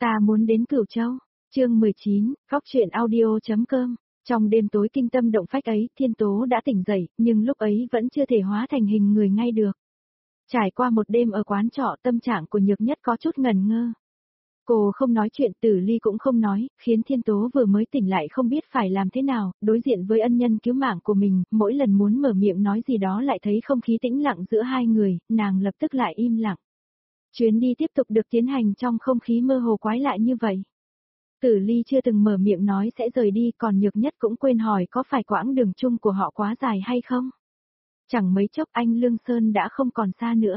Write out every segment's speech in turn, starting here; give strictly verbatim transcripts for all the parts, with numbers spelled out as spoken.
Ta muốn đến Cửu Châu. Chương mười chín, Khóc Chuyện Audio.com. Trong đêm tối kinh tâm động phách ấy, Thiên Tố đã tỉnh dậy, nhưng lúc ấy vẫn chưa thể hóa thành hình người ngay được. Trải qua một đêm ở quán trọ, tâm trạng của Nhược Nhất có chút ngần ngơ. Cô không nói chuyện, Tử Ly cũng không nói, khiến Thiên Tố vừa mới tỉnh lại không biết phải làm thế nào, đối diện với ân nhân cứu mạng của mình, mỗi lần muốn mở miệng nói gì đó lại thấy không khí tĩnh lặng giữa hai người, nàng lập tức lại im lặng. Chuyến đi tiếp tục được tiến hành trong không khí mơ hồ quái lạ như vậy. Tử Ly chưa từng mở miệng nói sẽ rời đi, còn Nhược Nhất cũng quên hỏi có phải quãng đường chung của họ quá dài hay không. Chẳng mấy chốc anh Lương Sơn đã không còn xa nữa.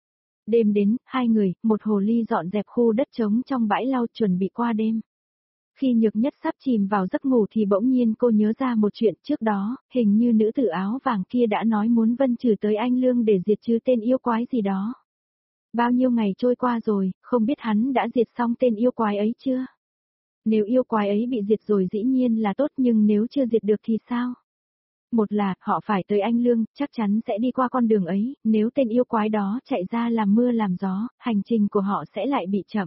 Đêm đến, hai người, một hồ ly dọn dẹp khu đất trống trong bãi lau chuẩn bị qua đêm. Khi Nhược Nhất sắp chìm vào giấc ngủ thì bỗng nhiên cô nhớ ra một chuyện trước đó, hình như nữ tử áo vàng kia đã nói muốn Vân Trừ tới anh Lương để diệt trừ tên yêu quái gì đó. Bao nhiêu ngày trôi qua rồi, không biết hắn đã diệt xong tên yêu quái ấy chưa? Nếu yêu quái ấy bị diệt rồi dĩ nhiên là tốt, nhưng nếu chưa diệt được thì sao? Một là, họ phải tới anh Lương, chắc chắn sẽ đi qua con đường ấy, nếu tên yêu quái đó chạy ra làm mưa làm gió, hành trình của họ sẽ lại bị chậm.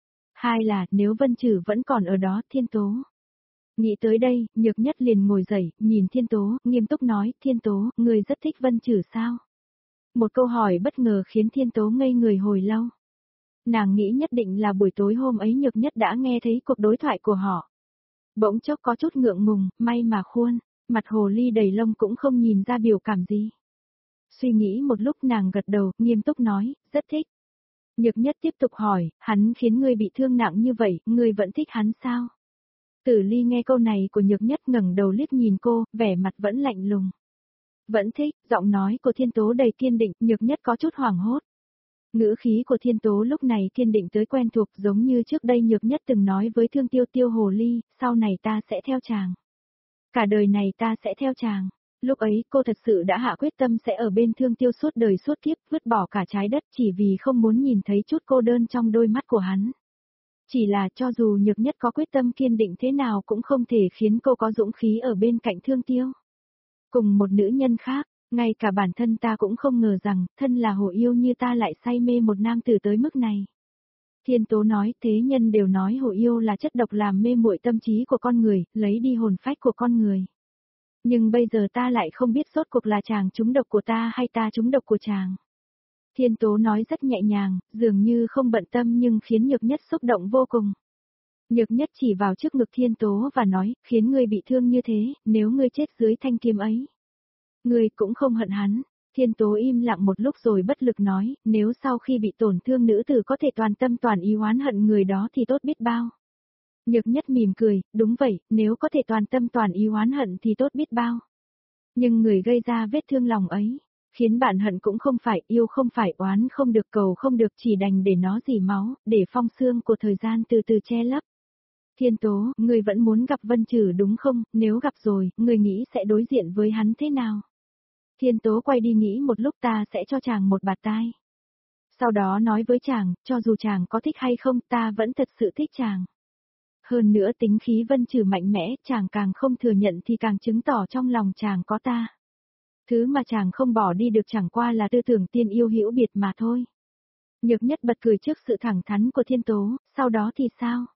Hai là, nếu Vân Trừ vẫn còn ở đó, Thiên Tố. Nghĩ tới đây, Nhược Nhất liền ngồi dậy, nhìn Thiên Tố, nghiêm túc nói, Thiên Tố, người rất thích Vân Trừ sao? Một câu hỏi bất ngờ khiến Thiên Tố ngây người hồi lâu. Nàng nghĩ nhất định là buổi tối hôm ấy Nhược Nhất đã nghe thấy cuộc đối thoại của họ. Bỗng chốc có chút ngượng ngùng, may mà khuôn, mặt hồ ly đầy lông cũng không nhìn ra biểu cảm gì. Suy nghĩ một lúc nàng gật đầu, nghiêm túc nói, rất thích. Nhược Nhất tiếp tục hỏi, hắn khiến ngươi bị thương nặng như vậy, ngươi vẫn thích hắn sao? Tử Ly nghe câu này của Nhược Nhất ngẩng đầu liếc nhìn cô, vẻ mặt vẫn lạnh lùng. Vẫn thích, giọng nói của Thiên Tố đầy kiên định, Nhược Nhất có chút hoảng hốt. Ngữ khí của Thiên Tố lúc này kiên định tới quen thuộc, giống như trước đây Nhược Nhất từng nói với Thương Tiêu Tiêu hồ ly, sau này ta sẽ theo chàng. Cả đời này ta sẽ theo chàng. Lúc ấy cô thật sự đã hạ quyết tâm sẽ ở bên Thương Tiêu suốt đời suốt kiếp, vứt bỏ cả trái đất chỉ vì không muốn nhìn thấy chút cô đơn trong đôi mắt của hắn. Chỉ là cho dù Nhược Nhất có quyết tâm kiên định thế nào cũng không thể khiến cô có dũng khí ở bên cạnh Thương Tiêu. Cùng một nữ nhân khác, ngay cả bản thân ta cũng không ngờ rằng, thân là hồ yêu như ta lại say mê một nam tử tới mức này. Thiên Tố nói, thế nhân đều nói hồ yêu là chất độc làm mê muội tâm trí của con người, lấy đi hồn phách của con người. Nhưng bây giờ ta lại không biết rốt cuộc là chàng trúng độc của ta hay ta trúng độc của chàng. Thiên Tố nói rất nhẹ nhàng, dường như không bận tâm nhưng khiến Nhược Nhất xúc động vô cùng. Nhược Nhất chỉ vào trước ngực Thiên Tố và nói, khiến ngươi bị thương như thế, nếu ngươi chết dưới thanh kiếm ấy. Ngươi cũng không hận hắn. Thiên Tố im lặng một lúc rồi bất lực nói, nếu sau khi bị tổn thương nữ tử có thể toàn tâm toàn ý oán hận người đó thì tốt biết bao. Nhược Nhất mỉm cười, đúng vậy, nếu có thể toàn tâm toàn ý oán hận thì tốt biết bao. Nhưng người gây ra vết thương lòng ấy, khiến bạn hận cũng không phải, yêu không phải, oán không được, cầu không được, chỉ đành để nó dỉ máu, để phong xương của thời gian từ từ che lấp. Thiên Tố, ngươi vẫn muốn gặp Vân Trừ đúng không, nếu gặp rồi, ngươi nghĩ sẽ đối diện với hắn thế nào? Thiên Tố quay đi nghĩ một lúc, ta sẽ cho chàng một bạt tai. Sau đó nói với chàng, cho dù chàng có thích hay không, ta vẫn thật sự thích chàng. Hơn nữa tính khí Vân Trừ mạnh mẽ, chàng càng không thừa nhận thì càng chứng tỏ trong lòng chàng có ta. Thứ mà chàng không bỏ đi được chẳng qua là tư tưởng tiên yêu hữu biệt mà thôi. Nhược Nhất bật cười trước sự thẳng thắn của Thiên Tố, sau đó thì sao?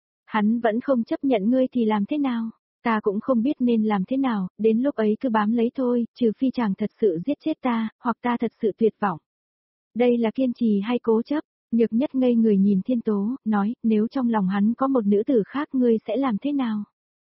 Hắn vẫn không chấp nhận ngươi thì làm thế nào? Ta cũng không biết nên làm thế nào, đến lúc ấy cứ bám lấy thôi, trừ phi chàng thật sự giết chết ta, hoặc ta thật sự tuyệt vọng. Đây là kiên trì hay cố chấp? Nhược Nhất ngây người nhìn Thiên Tố, nói, nếu trong lòng hắn có một nữ tử khác ngươi sẽ làm thế nào?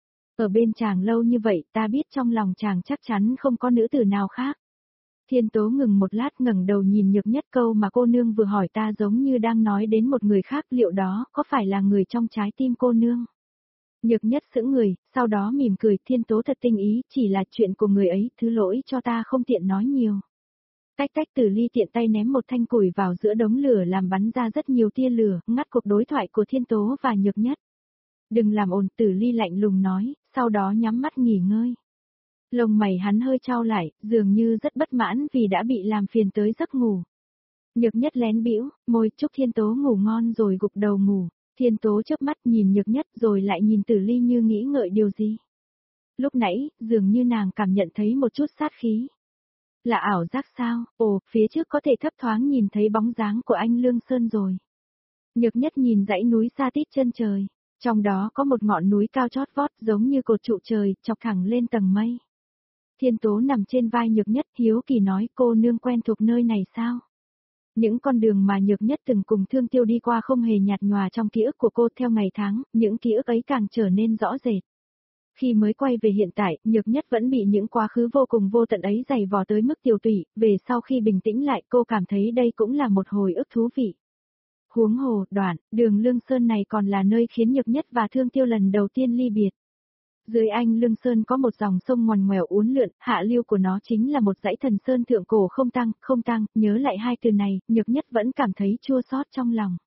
Ở bên chàng lâu như vậy, ta biết trong lòng chàng chắc chắn không có nữ tử nào khác. Thiên Tố ngừng một lát ngẩng đầu nhìn Nhược Nhất, câu mà cô nương vừa hỏi ta giống như đang nói đến một người khác, liệu đó có phải là người trong trái tim cô nương? Nhược Nhất sững người, sau đó mỉm cười, Thiên Tố thật tinh ý, chỉ là chuyện của người ấy, thứ lỗi cho ta không tiện nói nhiều. Tách tách, Tử Ly tiện tay ném một thanh củi vào giữa đống lửa làm bắn ra rất nhiều tia lửa, ngắt cuộc đối thoại của Thiên Tố và Nhược Nhất. Đừng làm ồn, Tử Ly lạnh lùng nói, sau đó nhắm mắt nghỉ ngơi. Lông mày hắn hơi chau lại, dường như rất bất mãn vì đã bị làm phiền tới giấc ngủ. Nhược Nhất lén bĩu môi, chúc Thiên Tố ngủ ngon rồi gục đầu ngủ. Thiên Tố chớp mắt nhìn Nhược Nhất rồi lại nhìn Tử Ly như nghĩ ngợi điều gì. Lúc nãy, dường như nàng cảm nhận thấy một chút sát khí. Là ảo giác sao? Ồ, phía trước có thể thấp thoáng nhìn thấy bóng dáng của anh Lương Sơn rồi. Nhược Nhất nhìn dãy núi xa tít chân trời, trong đó có một ngọn núi cao chót vót giống như cột trụ trời, chọc thẳng lên tầng mây. Thiên Tố nằm trên vai Nhược Nhất, hiếu kỳ nói, cô nương quen thuộc nơi này sao? Những con đường mà Nhược Nhất từng cùng Thương Tiêu đi qua không hề nhạt nhòa trong ký ức của cô, theo ngày tháng, những ký ức ấy càng trở nên rõ rệt. Khi mới quay về hiện tại, Nhược Nhất vẫn bị những quá khứ vô cùng vô tận ấy dày vò tới mức tiêu tụy, về sau khi bình tĩnh lại cô cảm thấy đây cũng là một hồi ức thú vị. Huống hồ, đoạn, đường Lương Sơn này còn là nơi khiến Nhược Nhất và Thương Tiêu lần đầu tiên ly biệt. Dưới Anh Lương Sơn có một dòng sông ngoằn ngoèo uốn lượn, hạ lưu của nó chính là một dãy thần sơn thượng cổ không tăng, không tăng, nhớ lại hai từ này, Nhược Nhất vẫn cảm thấy chua xót trong lòng.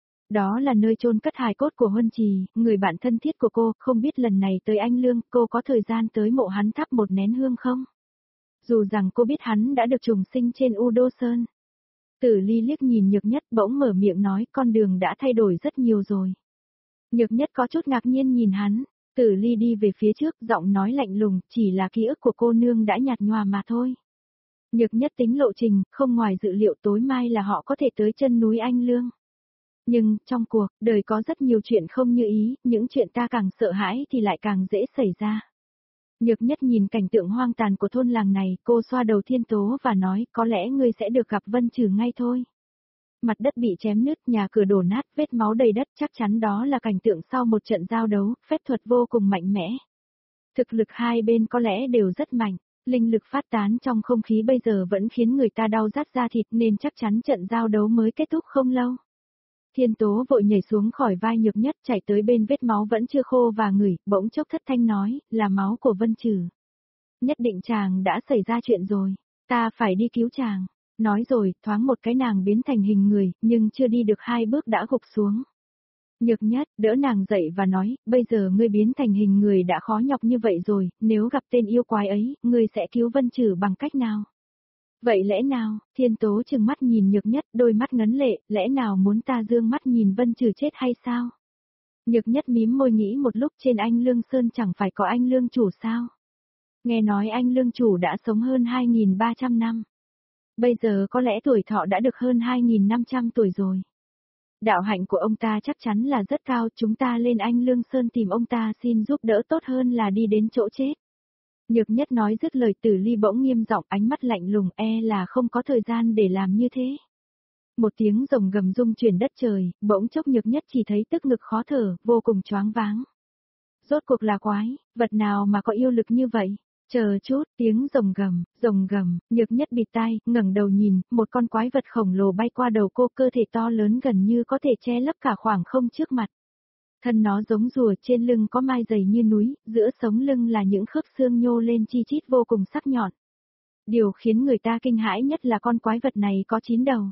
Đó là nơi chôn cất hài cốt của Huân Trì, người bạn thân thiết của cô, không biết lần này tới Anh Lương, cô có thời gian tới mộ hắn thắp một nén hương không? Dù rằng cô biết hắn đã được trùng sinh trên U Đô Sơn. Tử Ly liếc nhìn Nhược Nhất bỗng mở miệng nói, con đường đã thay đổi rất nhiều rồi. Nhược Nhất có chút ngạc nhiên nhìn hắn, Tử Ly đi về phía trước, giọng nói lạnh lùng, chỉ là ký ức của cô nương đã nhạt nhòa mà thôi. Nhược Nhất tính lộ trình, không ngoài dự liệu tối mai là họ có thể tới chân núi Anh Lương. Nhưng, trong cuộc, đời có rất nhiều chuyện không như ý, những chuyện ta càng sợ hãi thì lại càng dễ xảy ra. Nhược Nhất nhìn cảnh tượng hoang tàn của thôn làng này, cô xoa đầu Thiên Tố và nói, có lẽ ngươi sẽ được gặp Vân Trừ ngay thôi. Mặt đất bị chém nứt, nhà cửa đổ nát, vết máu đầy đất, chắc chắn đó là cảnh tượng sau một trận giao đấu, phép thuật vô cùng mạnh mẽ. Thực lực hai bên có lẽ đều rất mạnh, linh lực phát tán trong không khí bây giờ vẫn khiến người ta đau rát da thịt nên chắc chắn trận giao đấu mới kết thúc không lâu. Thiên Tố vội nhảy xuống khỏi vai Nhược Nhất, chạy tới bên vết máu vẫn chưa khô và ngửi, bỗng chốc thất thanh nói, là máu của Vân Trừ. Nhất định chàng đã xảy ra chuyện rồi, ta phải đi cứu chàng. Nói rồi, thoáng một cái nàng biến thành hình người, nhưng chưa đi được hai bước đã gục xuống. Nhược Nhất đỡ nàng dậy và nói, bây giờ ngươi biến thành hình người đã khó nhọc như vậy rồi, nếu gặp tên yêu quái ấy, ngươi sẽ cứu Vân Trừ bằng cách nào? Vậy lẽ nào? Thiên Tố trừng mắt nhìn Nhược Nhất, đôi mắt ngấn lệ, lẽ nào muốn ta dương mắt nhìn Vân Trừ chết hay sao? Nhược Nhất mím môi nghĩ một lúc, trên Anh Lương Sơn chẳng phải có anh Lương Chủ sao? Nghe nói anh Lương Chủ đã sống hơn hai nghìn ba trăm năm. Bây giờ có lẽ tuổi thọ đã được hơn hai nghìn năm trăm tuổi rồi. Đạo hạnh của ông ta chắc chắn là rất cao, chúng ta lên Anh Lương Sơn tìm ông ta xin giúp đỡ tốt hơn là đi đến chỗ chết. Nhược Nhất nói dứt lời, Tử Ly bỗng nghiêm giọng, ánh mắt lạnh lùng, e là không có thời gian để làm như thế. Một tiếng rồng gầm rung chuyển đất trời, bỗng chốc Nhược Nhất chỉ thấy tức ngực khó thở, vô cùng choáng váng. Rốt cuộc là quái, vật nào mà có yêu lực như vậy? Chờ chút, tiếng rồng gầm, rồng gầm, Nhược Nhất bịt tai, ngẩng đầu nhìn, một con quái vật khổng lồ bay qua đầu cô, cơ thể to lớn gần như có thể che lấp cả khoảng không trước mặt. Thân nó giống rùa, trên lưng có mai dày như núi, giữa sống lưng là những khớp xương nhô lên chi chít vô cùng sắc nhọn. Điều khiến người ta kinh hãi nhất là con quái vật này có chín đầu.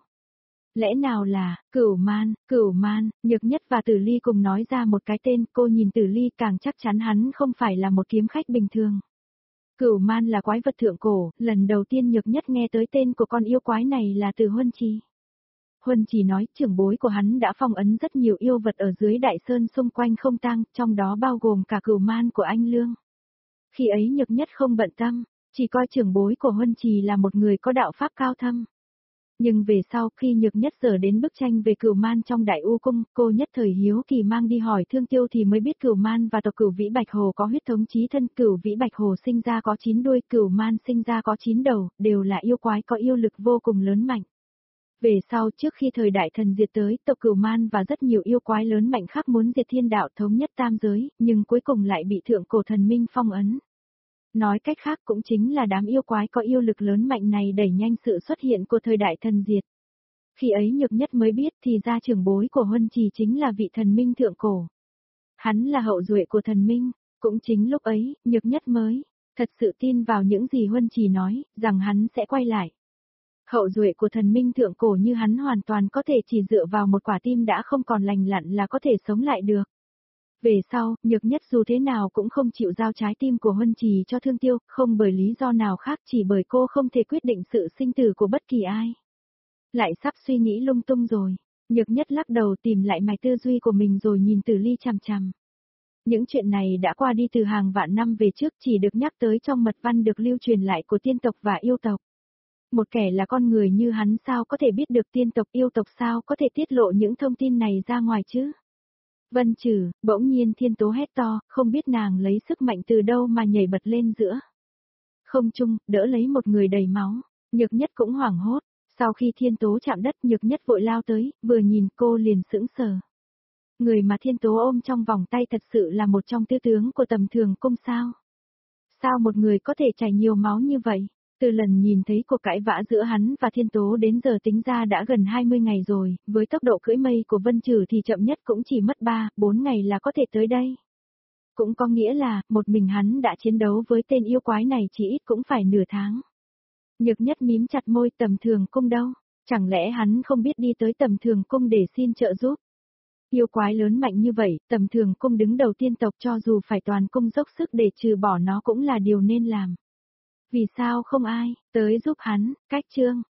Lẽ nào là, Cửu Man, Cửu Man, Nhược Nhất và Tử Ly cùng nói ra một cái tên, cô nhìn Tử Ly càng chắc chắn hắn không phải là một kiếm khách bình thường. Cửu Man là quái vật thượng cổ, lần đầu tiên Nhược Nhất nghe tới tên của con yêu quái này là từ Huân Trì. Huân Trì nói trưởng bối của hắn đã phong ấn rất nhiều yêu vật ở dưới đại sơn xung quanh không tang, trong đó bao gồm cả Cửu Man của anh Lương. Khi ấy Nhược Nhất không bận tâm, chỉ coi trưởng bối của Huân Trì là một người có đạo pháp cao thâm. Nhưng về sau khi Nhược Nhất dở đến bức tranh về Cửu Man trong Đại U Cung, cô nhất thời hiếu kỳ mang đi hỏi Thương Tiêu thì mới biết Cửu Man và tộc Cửu Vĩ Bạch Hồ có huyết thống chí thân. Cửu Vĩ Bạch Hồ sinh ra có chín đuôi, Cửu Man sinh ra có chín đầu, đều là yêu quái có yêu lực vô cùng lớn mạnh. Về sau, trước khi thời đại thần diệt tới, tộc Cửu Man và rất nhiều yêu quái lớn mạnh khác muốn diệt thiên đạo thống nhất tam giới, nhưng cuối cùng lại bị thượng cổ thần minh phong ấn. Nói cách khác cũng chính là đám yêu quái có yêu lực lớn mạnh này đẩy nhanh sự xuất hiện của thời đại thần diệt. Khi ấy Nhược Nhất mới biết thì ra trưởng bối của Huân Trì chính là vị thần minh thượng cổ. Hắn là hậu duệ của thần minh, cũng chính lúc ấy, Nhược Nhất mới thật sự tin vào những gì Huân Trì nói, rằng hắn sẽ quay lại. Hậu duệ của thần minh thượng cổ như hắn hoàn toàn có thể chỉ dựa vào một quả tim đã không còn lành lặn là có thể sống lại được. Về sau, Nhược Nhất dù thế nào cũng không chịu giao trái tim của Huân Trì cho Thương Tiêu, không bởi lý do nào khác, chỉ bởi cô không thể quyết định sự sinh tử của bất kỳ ai. Lại sắp suy nghĩ lung tung rồi, Nhược Nhất lắc đầu tìm lại mạch tư duy của mình rồi nhìn Tử Ly chằm chằm. Những chuyện này đã qua đi từ hàng vạn năm về trước, chỉ được nhắc tới trong mật văn được lưu truyền lại của tiên tộc và yêu tộc. Một kẻ là con người như hắn sao có thể biết được tiên tộc yêu tộc sao có thể tiết lộ những thông tin này ra ngoài chứ? Vân Trừ, bỗng nhiên Thiên Tố hét to, không biết nàng lấy sức mạnh từ đâu mà nhảy bật lên giữa không trung, đỡ lấy một người đầy máu. Nhược Nhất cũng hoảng hốt, sau khi Thiên Tố chạm đất Nhược Nhất vội lao tới, vừa nhìn cô liền sững sờ. Người mà Thiên Tố ôm trong vòng tay thật sự là một trong tứ tướng của Tầm Thường Cung sao? Sao một người có thể chảy nhiều máu như vậy? Từ lần nhìn thấy cuộc cãi vã giữa hắn và Thiên Tố đến giờ tính ra đã gần hai mươi ngày rồi, với tốc độ cưỡi mây của Vân Trừ thì chậm nhất cũng chỉ mất ba, bốn ngày là có thể tới đây. Cũng có nghĩa là, một mình hắn đã chiến đấu với tên yêu quái này chỉ ít cũng phải nửa tháng. Nhược Nhất mím chặt môi, Tầm Thường Cung đâu? Chẳng lẽ hắn không biết đi tới Tầm Thường Cung để xin trợ giúp? Yêu quái lớn mạnh như vậy, Tầm Thường Cung đứng đầu tiên tộc cho dù phải toàn cung dốc sức để trừ bỏ nó cũng là điều nên làm. Vì sao không ai tới giúp hắn? Cách chương